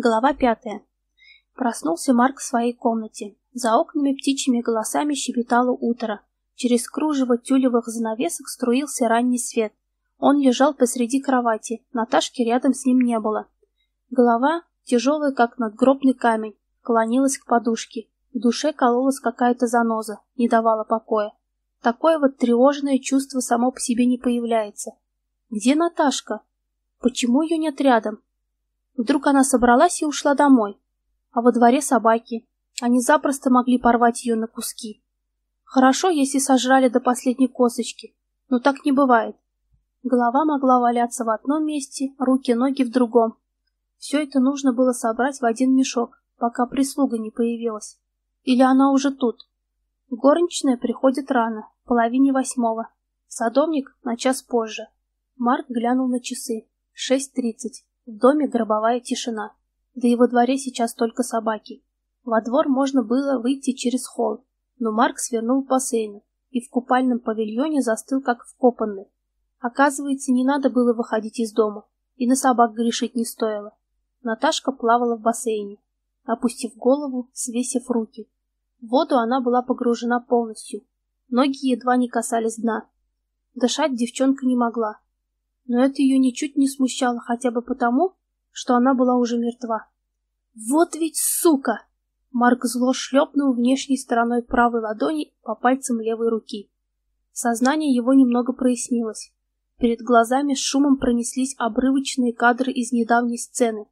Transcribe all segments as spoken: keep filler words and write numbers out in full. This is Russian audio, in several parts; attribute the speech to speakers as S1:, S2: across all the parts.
S1: Глава пятая. Проснулся Марк в своей комнате. За окнами птичьими голосами щебетало утро. Через кружево тюлевых занавесок струился ранний свет. Он лежал посреди кровати, Наташки рядом с ним не было. Голова, тяжелая, как надгробный камень, клонилась к подушке. В душе кололась какая-то заноза, не давала покоя. Такое вот тревожное чувство само по себе не появляется. Где Наташка? Почему ее нет рядом? Вдруг она собралась и ушла домой. А во дворе собаки. Они запросто могли порвать ее на куски. Хорошо, если сожрали до последней косточки, но так не бывает. Голова могла валяться в одном месте, руки-ноги в другом. Все это нужно было собрать в один мешок, пока прислуга не появилась. Или она уже тут? Горничная приходит рано, в половине восьмого. Садовник на час позже. Марк глянул на часы. шесть тридцать. В доме гробовая тишина. Да и во дворе сейчас только собаки. Во двор можно было выйти через холл, но Марк свернул к бассейну и в купальном павильоне застыл как вкопанный. Оказывается, не надо было выходить из дома, и на собак грешить не стоило. Наташка плавала в бассейне, опустив голову, свесив руки. В воду она была погружена полностью. Ноги едва не касались дна. Дышать девчонка не могла. Но это ее ничуть не смущало хотя бы потому, что она была уже мертва. «Вот ведь сука!» Марк зло шлепнул внешней стороной правой ладони по пальцам левой руки. Сознание его немного прояснилось. Перед глазами с шумом пронеслись обрывочные кадры из недавней сцены.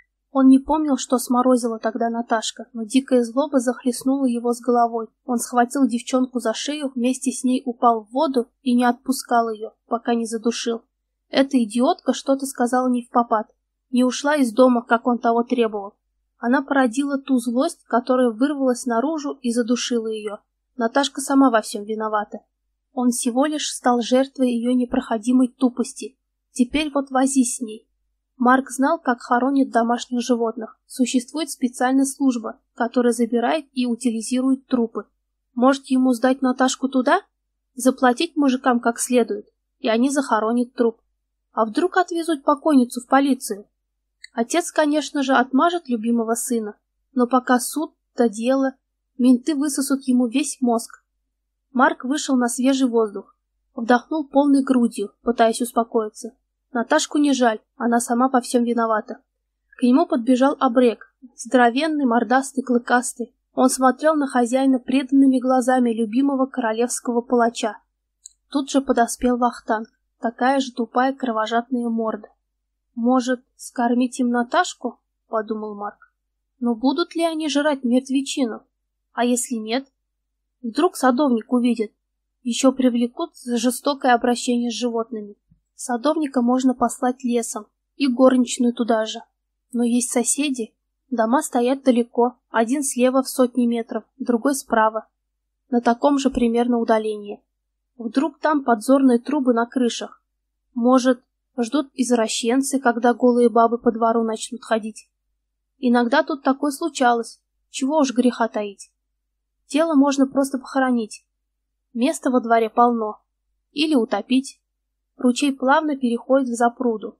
S1: Он не помнил, что сморозила тогда Наташка, но дикая злоба захлестнула его с головой. Он схватил девчонку за шею, вместе с ней упал в воду и не отпускал ее, пока не задушил. Эта идиотка что-то сказала невпопад, не ушла из дома, как он того требовал. Она породила ту злость, которая вырвалась наружу и задушила ее. Наташка сама во всем виновата. Он всего лишь стал жертвой ее непроходимой тупости. Теперь вот возись с ней. Марк знал, как хоронят домашних животных. Существует специальная служба, которая забирает и утилизирует трупы. Может, ему сдать Наташку туда? Заплатить мужикам как следует, и они захоронят труп. А вдруг отвезут покойницу в полицию? Отец, конечно же, отмажет любимого сына, но пока суд да дело, менты высосут ему весь мозг. Марк вышел на свежий воздух, вдохнул полной грудью, пытаясь успокоиться. Наташку не жаль, она сама во всем виновата. К нему подбежал абрек, здоровенный, мордастый, клыкастый. Он смотрел на хозяина преданными глазами любимого королевского палача. Тут же подоспел Вахтанг, такая же тупая кровожадная морда. «Может, скормить им Наташку?» — подумал Марк. «Но будут ли они жрать мертвечину? А если нет? Вдруг садовник увидит. Еще привлекут за жестокое обращение с животными. Садовника можно послать лесом, и горничную туда же. Но есть соседи. Дома стоят далеко, один слева в сотни метров, другой справа. На таком же примерно удалении. Вдруг там подзорные трубы на крышах. Может, ждут извращенцы, когда голые бабы по двору начнут ходить. Иногда тут такое случалось, чего уж греха таить. Тело можно просто похоронить. Места во дворе полно. Или утопить. Ручей плавно переходит в запруду.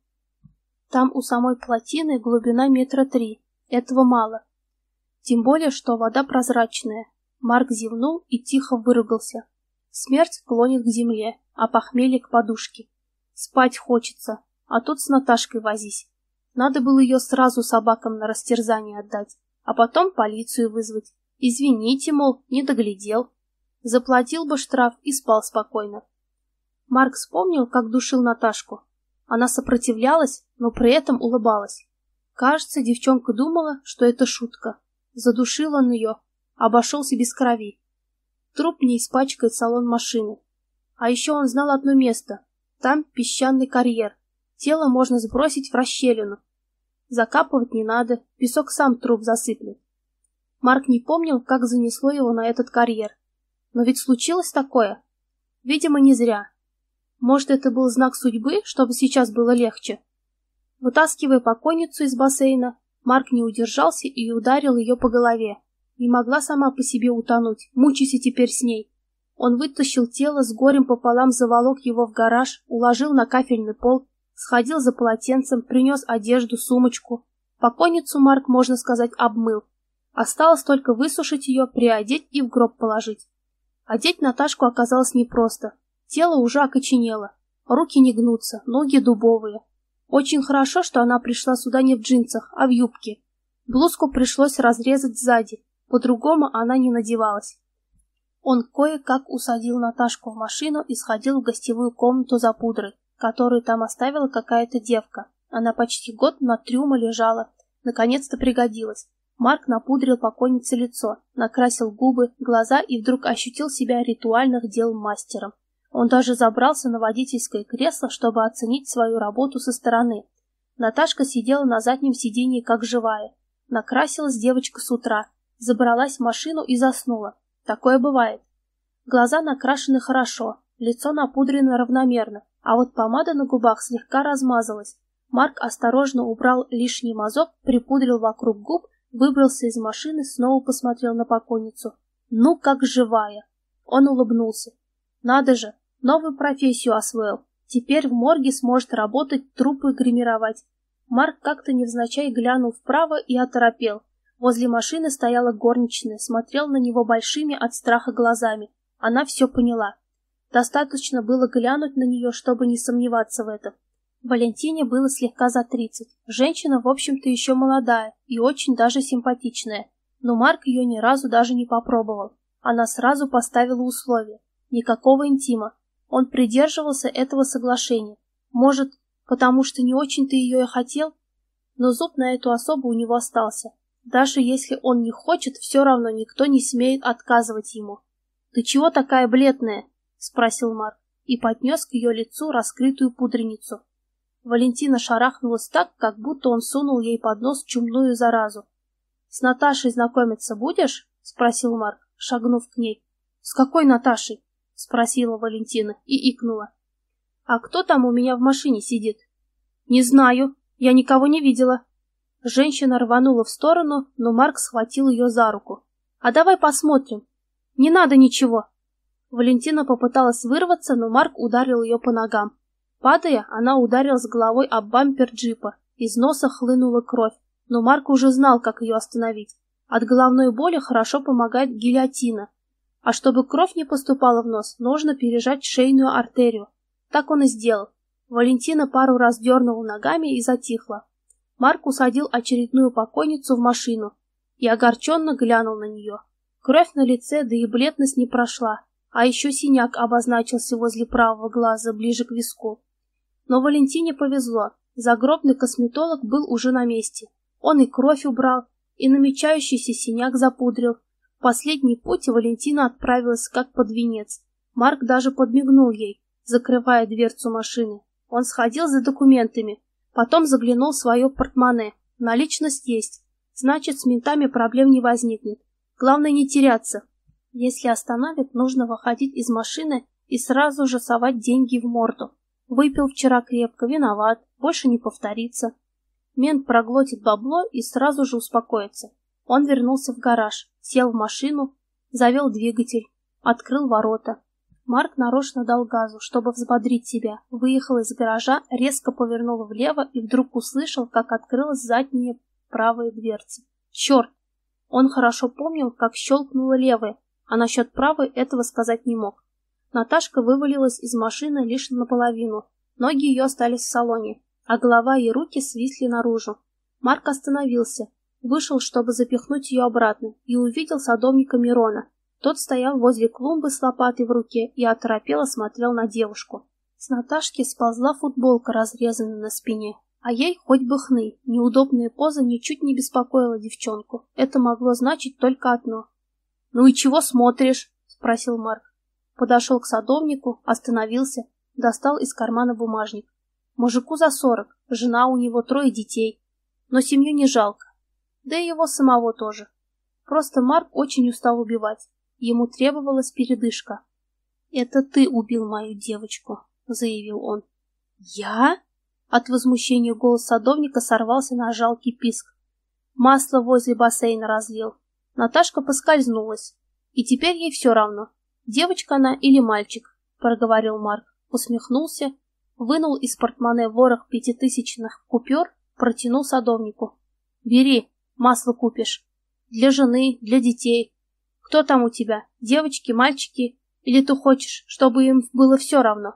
S1: Там у самой плотины глубина метра три. Этого мало. Тем более, что вода прозрачная. Марк зевнул и тихо выругался. Смерть клонит к земле, а похмелье к подушке. Спать хочется, а тут с Наташкой возись. Надо было ее сразу собакам на растерзание отдать, а потом полицию вызвать. Извините, мол, не доглядел. Заплатил бы штраф и спал спокойно. Марк вспомнил, как душил Наташку. Она сопротивлялась, но при этом улыбалась. Кажется, девчонка думала, что это шутка. Задушил он ее, обошелся без крови. Труп не испачкает салон машины. А еще он знал одно место. Там песчаный карьер. Тело можно сбросить в расщелину. Закапывать не надо, песок сам труп засыплет. Марк не помнил, как занесло его на этот карьер. Но ведь случилось такое. Видимо, не зря. Может, это был знак судьбы, чтобы сейчас было легче? Вытаскивая покойницу из бассейна, Марк не удержался и ударил ее по голове. Не могла сама по себе утонуть, мучайся теперь с ней. Он вытащил тело, с горем пополам заволок его в гараж, уложил на кафельный пол, сходил за полотенцем, принес одежду, сумочку. Покойницу Марк, можно сказать, обмыл. Осталось только высушить ее, приодеть и в гроб положить. Одеть Наташку оказалось непросто. Тело уже окоченело. Руки не гнутся, ноги дубовые. Очень хорошо, что она пришла сюда не в джинсах, а в юбке. Блузку пришлось разрезать сзади, по-другому она не надевалась. Он кое-как усадил Наташку в машину и сходил в гостевую комнату за пудрой, которую там оставила какая-то девка. Она почти год на трюмо лежала, наконец-то пригодилась. Марк напудрил покойнице лицо, накрасил губы, глаза и вдруг ощутил себя ритуальных дел мастером. Он даже забрался на водительское кресло, чтобы оценить свою работу со стороны. Наташка сидела на заднем сиденье как живая. Накрасилась девочка с утра, забралась в машину и заснула. Такое бывает. Глаза накрашены хорошо, лицо напудрено равномерно, а вот помада на губах слегка размазалась. Марк осторожно убрал лишний мазок, припудрил вокруг губ, выбрался из машины, снова посмотрел на покойницу. Ну, как живая! Он улыбнулся. Надо же, новую профессию освоил. Теперь в морге сможет работать, трупы гримировать. Марк как-то невзначай глянул вправо и оторопел. Возле машины стояла горничная, смотрел на него большими от страха глазами. Она все поняла. Достаточно было глянуть на нее, чтобы не сомневаться в этом. Валентине было слегка за тридцать. Женщина, в общем-то, еще молодая и очень даже симпатичная. Но Марк ее ни разу даже не попробовал. Она сразу поставила условие. Никакого интима. Он придерживался этого соглашения. Может, потому что не очень-то ее и хотел? Но зуб на эту особу у него остался. Даже если он не хочет, все равно никто не смеет отказывать ему. «Ты чего такая бледная?» — спросил Марк и поднес к ее лицу раскрытую пудреницу. Валентина шарахнулась так, как будто он сунул ей под нос чумную заразу. «С Наташей знакомиться будешь?» — спросил Марк, шагнув к ней. «С какой Наташей?» — спросила Валентина и икнула. «А кто там у меня в машине сидит?» «Не знаю, я никого не видела». Женщина рванула в сторону, но Марк схватил ее за руку. «А давай посмотрим». «Не надо ничего». Валентина попыталась вырваться, но Марк ударил ее по ногам. Падая, она ударилась головой об бампер джипа. Из носа хлынула кровь, но Марк уже знал, как ее остановить. От головной боли хорошо помогает гильотина. А чтобы кровь не поступала в нос, нужно пережать шейную артерию. Так он и сделал. Валентина пару раз дернула ногами и затихла. Марк усадил очередную покойницу в машину и огорченно глянул на нее. Кровь на лице, да и бледность не прошла, а еще синяк обозначился возле правого глаза, ближе к виску. Но Валентине повезло, загробный косметолог был уже на месте. Он и кровь убрал, и намечающийся синяк запудрил. В последний путь Валентина отправилась как под венец. Марк даже подмигнул ей, закрывая дверцу машины. Он сходил за документами, потом заглянул в свое портмоне. Наличность есть, значит, с ментами проблем не возникнет. Главное не теряться. Если остановят, нужно выходить из машины и сразу же совать деньги в морду. Выпил вчера крепко, виноват, больше не повторится. Мент проглотит бабло и сразу же успокоится. Он вернулся в гараж, сел в машину, завел двигатель, открыл ворота. Марк нарочно дал газу, чтобы взбодрить себя, выехал из гаража, резко повернул влево и вдруг услышал, как открылась задняя правая дверца. Черт! Он хорошо помнил, как щелкнула левая, а насчет правой этого сказать не мог. Наташка вывалилась из машины лишь наполовину, ноги ее остались в салоне, а голова и руки свисли наружу. Марк остановился, вышел, чтобы запихнуть ее обратно, и увидел садовника Мирона. Тот стоял возле клумбы с лопатой в руке и оторопело смотрел на девушку. С Наташки сползла футболка, разрезанная на спине. А ей хоть бы хны, неудобная поза ничуть не беспокоила девчонку. Это могло значить только одно. «Ну и чего смотришь?» — спросил Марк. Подошел к садовнику, остановился, достал из кармана бумажник. Мужику за сорок, жена у него, трое детей. Но семью не жалко. Да и его самого тоже. Просто Марк очень устал убивать. Ему требовалась передышка. «Это ты убил мою девочку», — заявил он. «Я?» От возмущения голос садовника сорвался на жалкий писк. Масло возле бассейна разлил. Наташка поскользнулась. И теперь ей все равно, девочка она или мальчик, проговорил Марк, усмехнулся, вынул из портмоне ворох пятитысячных купюр, протянул садовнику. Бери, масло купишь. Для жены, для детей. Кто там у тебя? Девочки, мальчики? Или ты хочешь, чтобы им было все равно?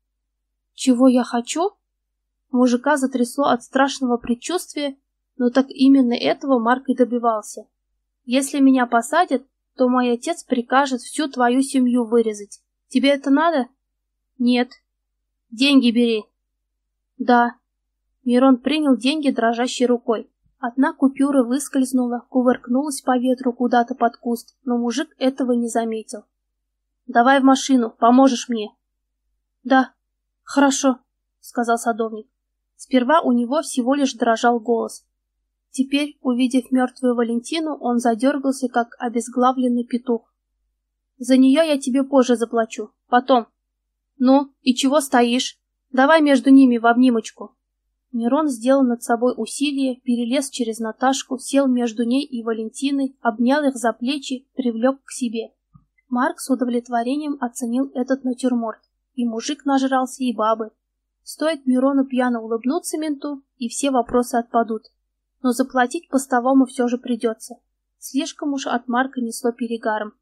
S1: Чего я хочу? Мужика затрясло от страшного предчувствия, но так именно этого Марк и добивался. Если меня посадят, то мой отец прикажет всю твою семью вырезать. Тебе это надо? Нет. Деньги бери. Да. Мирон принял деньги дрожащей рукой. Одна купюра выскользнула, кувыркнулась по ветру куда-то под куст, но мужик этого не заметил. Давай в машину, поможешь мне. Да, хорошо, сказал садовник. Сперва у него всего лишь дрожал голос. Теперь, увидев мертвую Валентину, он задергался, как обезглавленный петух. За нее я тебе позже заплачу, потом. Ну, и чего стоишь? Давай между ними в обнимочку. Мирон сделал над собой усилие, перелез через Наташку, сел между ней и Валентиной, обнял их за плечи, привлек к себе. Марк с удовлетворением оценил этот натюрморт. И мужик нажрался, и бабы. Стоит Мирону пьяно улыбнуться менту, и все вопросы отпадут. Но заплатить постовому все же придется. Слишком уж от Марка несло перегаром.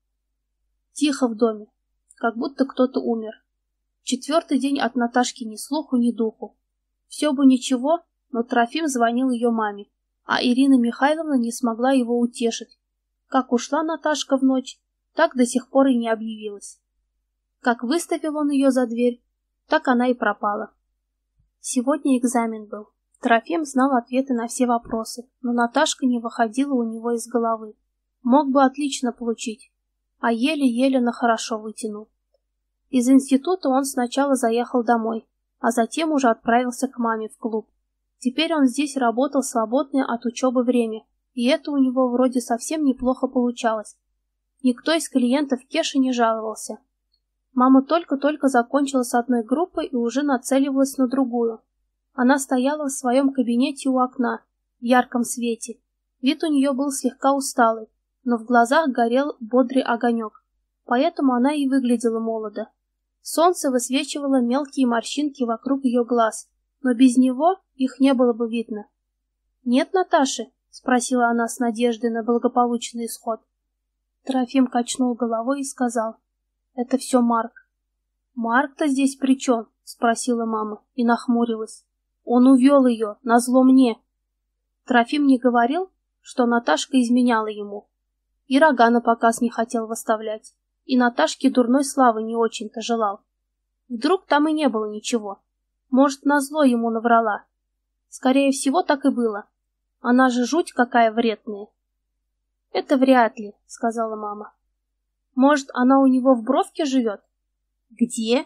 S1: Тихо в доме, как будто кто-то умер. Четвертый день от Наташки ни слуху, ни духу. Все бы ничего, но Трофим звонил ее маме, а Ирина Михайловна не смогла его утешить. Как ушла Наташка в ночь, так до сих пор и не объявилась. Как выставил он ее за дверь, так она и пропала. Сегодня экзамен был. Трофим знал ответы на все вопросы, но Наташка не выходила у него из головы. Мог бы отлично получить, а еле-еле на хорошо вытянул. Из института он сначала заехал домой, а затем уже отправился к маме в клуб. Теперь он здесь работал свободное от учебы время, и это у него вроде совсем неплохо получалось. Никто из клиентов Кеше не жаловался. Мама только-только закончила с одной группой и уже нацеливалась на другую. Она стояла в своем кабинете у окна, в ярком свете. Вид у нее был слегка усталый, но в глазах горел бодрый огонек, поэтому она и выглядела молодо. Солнце высвечивало мелкие морщинки вокруг ее глаз, но без него их не было бы видно. «Нет Наташи?» — спросила она с надеждой на благополучный исход. Трофим качнул головой и сказал: «Это все Марк». «Марк-то здесь при чем?» — спросила мама и нахмурилась. «Он увел ее, назло мне». Трофим не говорил, что Наташка изменяла ему. И рога на показ не хотел выставлять, и Наташке дурной славы не очень-то желал. Вдруг там и не было ничего. Может, назло ему наврала. Скорее всего, так и было. Она же жуть какая вредная. «Это вряд ли», — сказала мама. «Может, она у него в Бровке живет?» «Где?»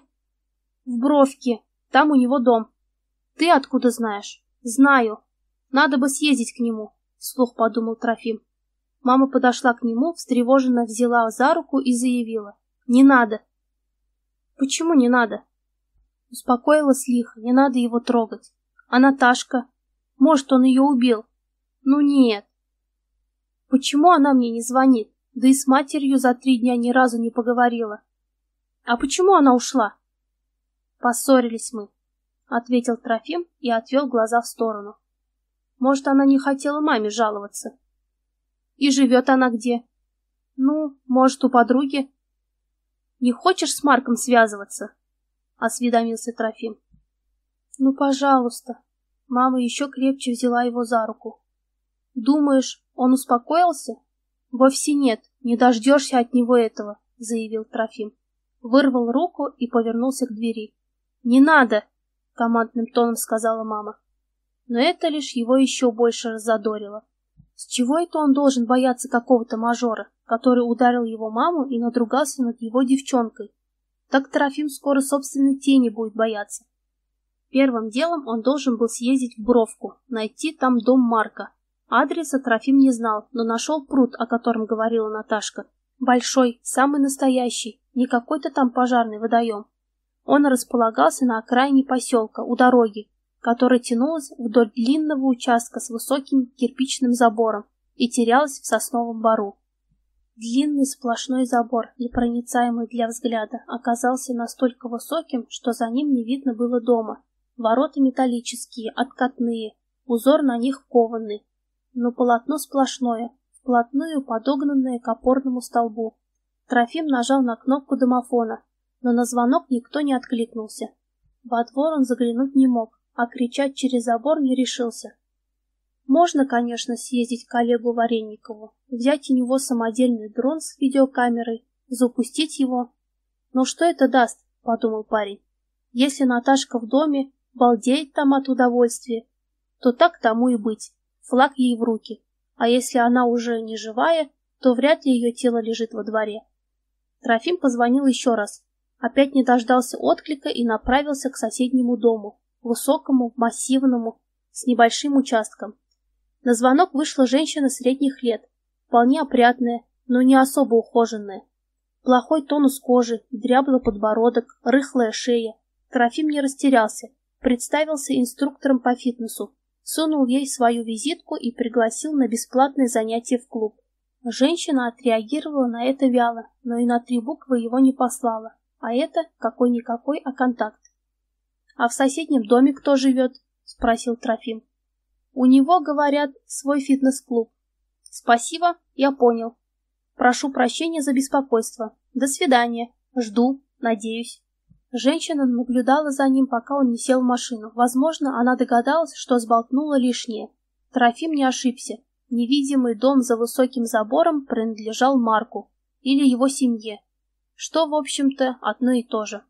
S1: «В Бровке. Там у него дом». «Ты откуда знаешь?» «Знаю. Надо бы съездить к нему», — вслух подумал Трофим. Мама подошла к нему, встревоженно взяла за руку и заявила: «Не надо». «Почему не надо?» Успокоилась лихо, не надо его трогать. «А Наташка? Может, он ее убил?» «Ну нет». «Почему она мне не звонит? Да и с матерью за три дня ни разу не поговорила». «А почему она ушла?» «Поссорились мы», — ответил Трофим и отвел глаза в сторону. «Может, она не хотела маме жаловаться». «И живет она где?» «Ну, может, у подруги». «Не хочешь с Марком связываться?» — осведомился Трофим. «Ну, пожалуйста». Мама еще крепче взяла его за руку. «Думаешь, он успокоился?» «Вовсе нет, не дождешься от него этого», — заявил Трофим. Вырвал руку и повернулся к двери. «Не надо!» — командным тоном сказала мама. Но это лишь его еще больше раззадорило. С чего это он должен бояться какого-то мажора, который ударил его маму и надругался над его девчонкой? Так Трофим скоро собственной тени будет бояться. Первым делом он должен был съездить в Бровку, найти там дом Марка. Адреса Трофим не знал, но нашел пруд, о котором говорила Наташка. Большой, самый настоящий, не какой-то там пожарный водоем. Он располагался на окраине поселка, у дороги, которая тянулась вдоль длинного участка с высоким кирпичным забором и терялась в сосновом бору. Длинный сплошной забор, непроницаемый для взгляда, оказался настолько высоким, что за ним не видно было дома. Ворота металлические, откатные, узор на них кованный. но полотно сплошное, вплотную подогнанное к опорному столбу. Трофим нажал на кнопку домофона, но на звонок никто не откликнулся. Во двор он заглянуть не мог, а кричать через забор не решился. Можно, конечно, съездить к коллегу Варенникову, взять у него самодельный дрон с видеокамерой, запустить его. Но что это даст, подумал парень. Если Наташка в доме, балдеет там от удовольствия, то так тому и быть, флаг ей в руки. А если она уже не живая, то вряд ли ее тело лежит во дворе. Трофим позвонил еще раз, опять не дождался отклика и направился к соседнему дому, высокому, массивному, с небольшим участком. На звонок вышла женщина средних лет, вполне опрятная, но не особо ухоженная. Плохой тонус кожи, дряблый подбородок, рыхлая шея. Трофим не растерялся, представился инструктором по фитнесу, сунул ей свою визитку и пригласил на бесплатное занятие в клуб. Женщина отреагировала на это вяло, но и на три буквы его не послала, а это какой-никакой, а контакт. — А в соседнем доме кто живет? — спросил Трофим. — У него, говорят, свой фитнес-клуб. — Спасибо, я понял. Прошу прощения за беспокойство. До свидания. Жду, надеюсь. Женщина наблюдала за ним, пока он не сел в машину. Возможно, она догадалась, что сболтнула лишнее. Трофим не ошибся. Невидимый дом за высоким забором принадлежал Марку или его семье, что, в общем-то, одно и то же.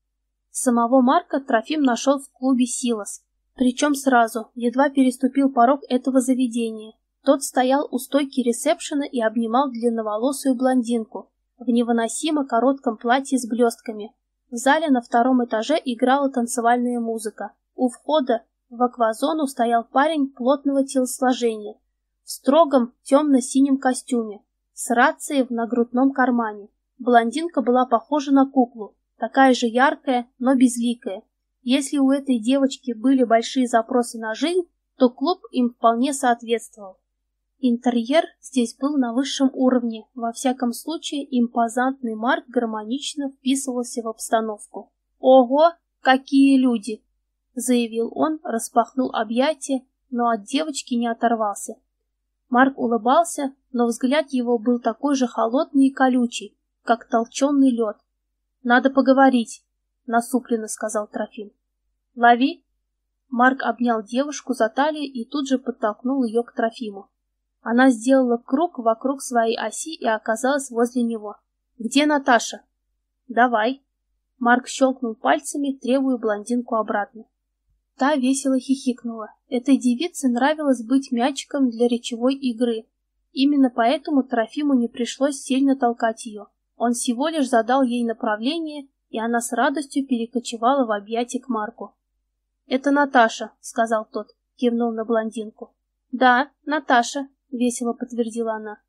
S1: Самого Марка Трофим нашел в клубе «Силос», причем сразу, едва переступил порог этого заведения. Тот стоял у стойки ресепшена и обнимал длинноволосую блондинку в невыносимо коротком платье с блестками. В зале на втором этаже играла танцевальная музыка. У входа в аквазону стоял парень плотного телосложения, в строгом темно-синем костюме, с рацией в нагрудном кармане. Блондинка была похожа на куклу, такая же яркая, но безликая. Если у этой девочки были большие запросы на жизнь, то клуб им вполне соответствовал. Интерьер здесь был на высшем уровне, во всяком случае импозантный Марк гармонично вписывался в обстановку. «Ого, какие люди!» — заявил он, распахнул объятия, но от девочки не оторвался. Марк улыбался, но взгляд его был такой же холодный и колючий, как толченый лед. «Надо поговорить», — насупленно сказал Трофим. «Лови!» Марк обнял девушку за талию и тут же подтолкнул ее к Трофиму. Она сделала круг вокруг своей оси и оказалась возле него. «Где Наташа?» «Давай». Марк щелкнул пальцами, требуя блондинку обратно. Та весело хихикнула. Этой девице нравилось быть мячиком для речевой игры. Именно поэтому Трофиму не пришлось сильно толкать ее. Он всего лишь задал ей направление, и она с радостью перекочевала в объятия к Марку. «Это Наташа», — сказал тот, кивнул на блондинку. «Да, Наташа», — весело подтвердила она.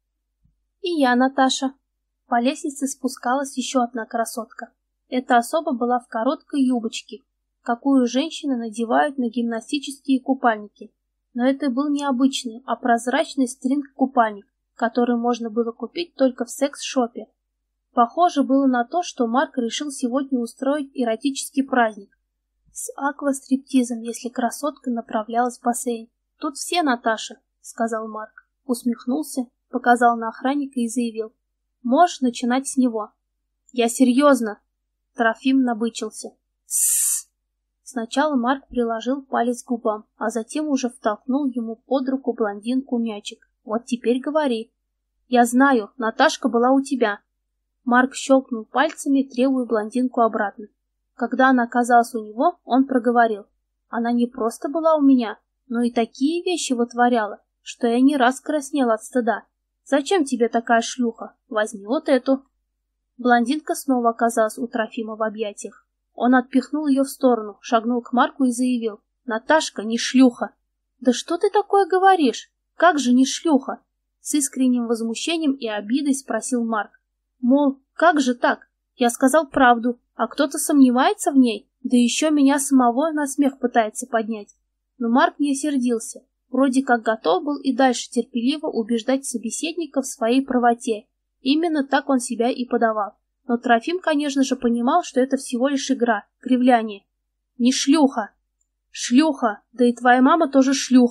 S1: «И я, Наташа». По лестнице спускалась еще одна красотка. Эта особа была в короткой юбочке, какую женщины надевают на гимнастические купальники. Но это был не обычный, а прозрачный стринг-купальник, который можно было купить только в секс-шопе. Похоже было на то, что Марк решил сегодня устроить эротический праздник с аквастриптизом, если красотка направлялась в бассейн. «Тут все Наташи», — сказал Марк. Усмехнулся, показал на охранника и заявил. «Можешь начинать с него». «Я серьезно!» Трофим набычился. «Тссс!» Сначала Марк приложил палец к губам, а затем уже втолкнул ему под руку блондинку мячик. «Вот теперь говори». «Я знаю, Наташка была у тебя». Марк щелкнул пальцами, требуя блондинку обратно. Когда она оказалась у него, он проговорил. «Она не просто была у меня, но и такие вещи вытворяла, что я не раз краснел от стыда. Зачем тебе такая шлюха? Возьми вот эту». Блондинка снова оказалась у Трофима в объятиях. Он отпихнул ее в сторону, шагнул к Марку и заявил. «Наташка не шлюха». «Да что ты такое говоришь? Как же не шлюха?» С искренним возмущением и обидой спросил Марк. Мол, как же так? Я сказал правду, а кто-то сомневается в ней, да еще меня самого на смех пытается поднять. Но Марк не сердился, вроде как готов был и дальше терпеливо убеждать собеседника в своей правоте. Именно так он себя и подавал. Но Трофим, конечно же, понимал, что это всего лишь игра, кривляние. «Не шлюха!» «Шлюха! Да и твоя мама тоже шлюха!»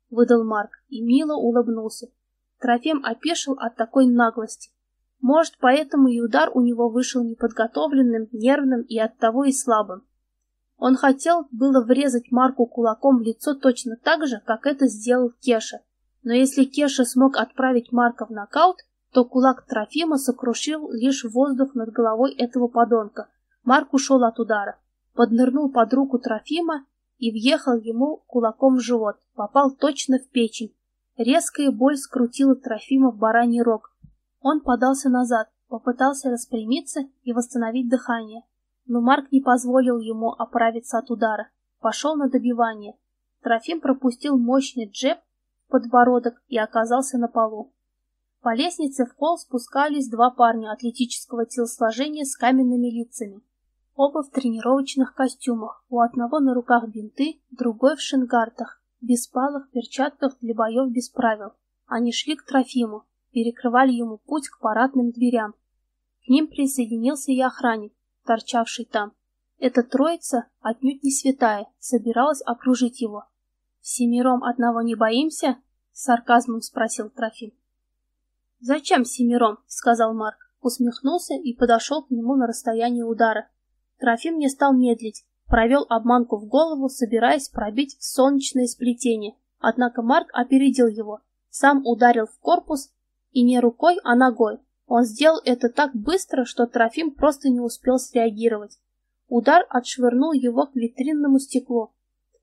S1: — выдал Марк и мило улыбнулся. Трофим опешил от такой наглости. Может, поэтому и удар у него вышел неподготовленным, нервным и оттого и слабым. Он хотел было врезать Марку кулаком в лицо точно так же, как это сделал Кеша. Но если Кеша смог отправить Марка в нокаут, то кулак Трофима сокрушил лишь воздух над головой этого подонка. Марк ушел от удара, поднырнул под руку Трофима и въехал ему кулаком в живот, попал точно в печень. Резкая боль скрутила Трофима в бараний рог. Он подался назад, попытался распрямиться и восстановить дыхание. Но Марк не позволил ему оправиться от удара. Пошел на добивание. Трофим пропустил мощный джеб в подбородок и оказался на полу. По лестнице в холл спускались два парня атлетического телосложения с каменными лицами. Оба в тренировочных костюмах, у одного на руках бинты, другой в шингартах, беспалых перчатках для боев без правил. Они шли к Трофиму, перекрывали ему путь к парадным дверям. К ним присоединился и охранник, торчавший там. Эта троица, отнюдь не святая, собиралась окружить его. «Семером одного не боимся?» — с сарказмом спросил Трофим. «Зачем семером?» — сказал Марк, усмехнулся и подошел к нему на расстояние удара. Трофим не стал медлить, провел обманку в голову, собираясь пробить солнечное сплетение. Однако Марк опередил его, сам ударил в корпус, и не рукой, а ногой. Он сделал это так быстро, что Трофим просто не успел среагировать. Удар отшвырнул его к витринному стеклу.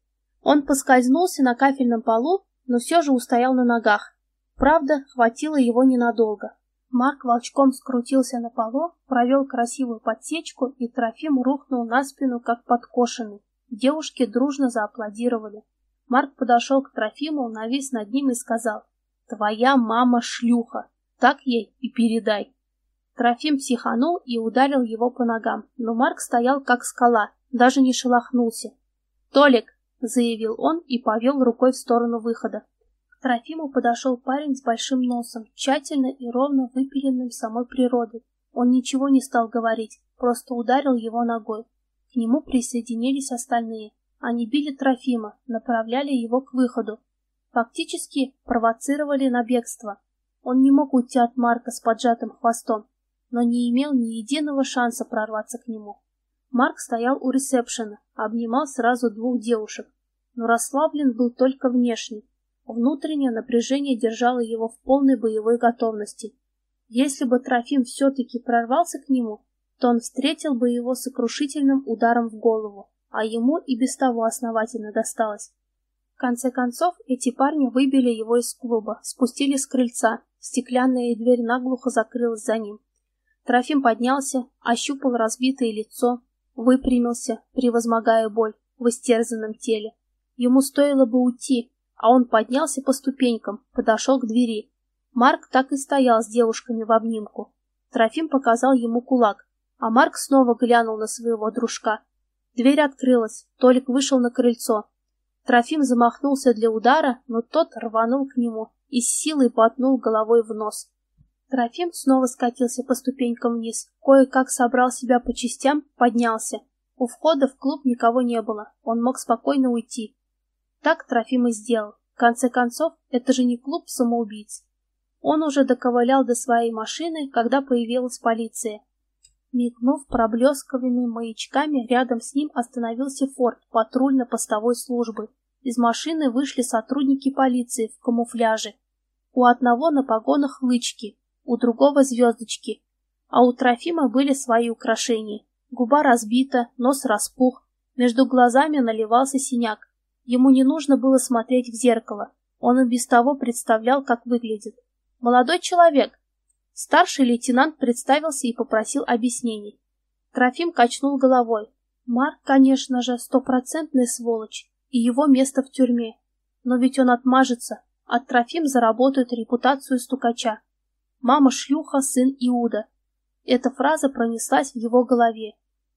S1: Он поскользнулся на кафельном полу, но все же устоял на ногах. Правда, хватило его ненадолго. Марк волчком скрутился на полу, провел красивую подсечку, и Трофим рухнул на спину, как подкошенный. Девушки дружно зааплодировали. Марк подошел к Трофиму, навис над ним и сказал: «Твоя мама шлюха, так ей и передай». Трофим психанул и ударил его по ногам, но Марк стоял как скала, даже не шелохнулся. «Толик!» — заявил он и повел рукой в сторону выхода. К Трофиму подошел парень с большим носом, тщательно и ровно выпиленным самой природой. Он ничего не стал говорить, просто ударил его ногой. К нему присоединились остальные. Они били Трофима, направляли его к выходу. Фактически провоцировали на бегство. Он не мог уйти от Марка с поджатым хвостом, но не имел ни единого шанса прорваться к нему. Марк стоял у ресепшена, обнимал сразу двух девушек, но расслаблен был только внешне. Внутреннее напряжение держало его в полной боевой готовности. Если бы Трофим все-таки прорвался к нему, то он встретил бы его сокрушительным ударом в голову, а ему и без того основательно досталось. В конце концов, эти парни выбили его из клуба, спустили с крыльца, стеклянная дверь наглухо закрылась за ним. Трофим поднялся, ощупал разбитое лицо, выпрямился, превозмогая боль в истерзанном теле. Ему стоило бы уйти, а он поднялся по ступенькам, подошел к двери. Марк так и стоял с девушками в обнимку. Трофим показал ему кулак, а Марк снова глянул на своего дружка. Дверь открылась, Толик вышел на крыльцо. Трофим замахнулся для удара, но тот рванул к нему и с силой ботнул головой в нос. Трофим снова скатился по ступенькам вниз, кое-как собрал себя по частям, поднялся. У входа в клуб никого не было, он мог спокойно уйти. Так Трофим и сделал. В конце концов, это же не клуб самоубийц. Он уже доковылял до своей машины, когда появилась полиция. Мигнув проблесковыми маячками, рядом с ним остановился форт патрульно-постовой службы. Из машины вышли сотрудники полиции в камуфляже. У одного на погонах лычки, у другого звездочки, а у Трофима были свои украшения. Губа разбита, нос распух, между глазами наливался синяк. Ему не нужно было смотреть в зеркало, он и без того представлял, как выглядит. «Молодой человек!» Старший лейтенант представился и попросил объяснений. Трофим качнул головой. Марк, конечно же, стопроцентный сволочь, и его место в тюрьме. Но ведь он отмажется, а Трофим заработает репутацию стукача. «Мама шлюха, сын Иуда». Эта фраза пронеслась в его голове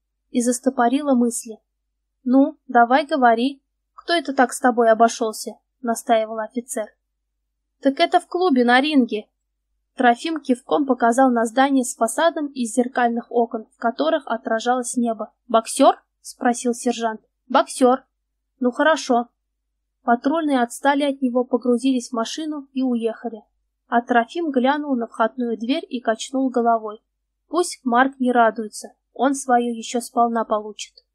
S1: и застопорила мысли. «Ну, давай говори, кто это так с тобой обошелся?» — настаивал офицер. «Так это в клубе на ринге». Трофим кивком показал на здание с фасадом из зеркальных окон, в которых отражалось небо. «Боксер?» — спросил сержант. «Боксер». «Ну хорошо». Патрульные отстали от него, погрузились в машину и уехали. А Трофим глянул на входную дверь и качнул головой. Пусть Марк не радуется, он свое еще сполна получит.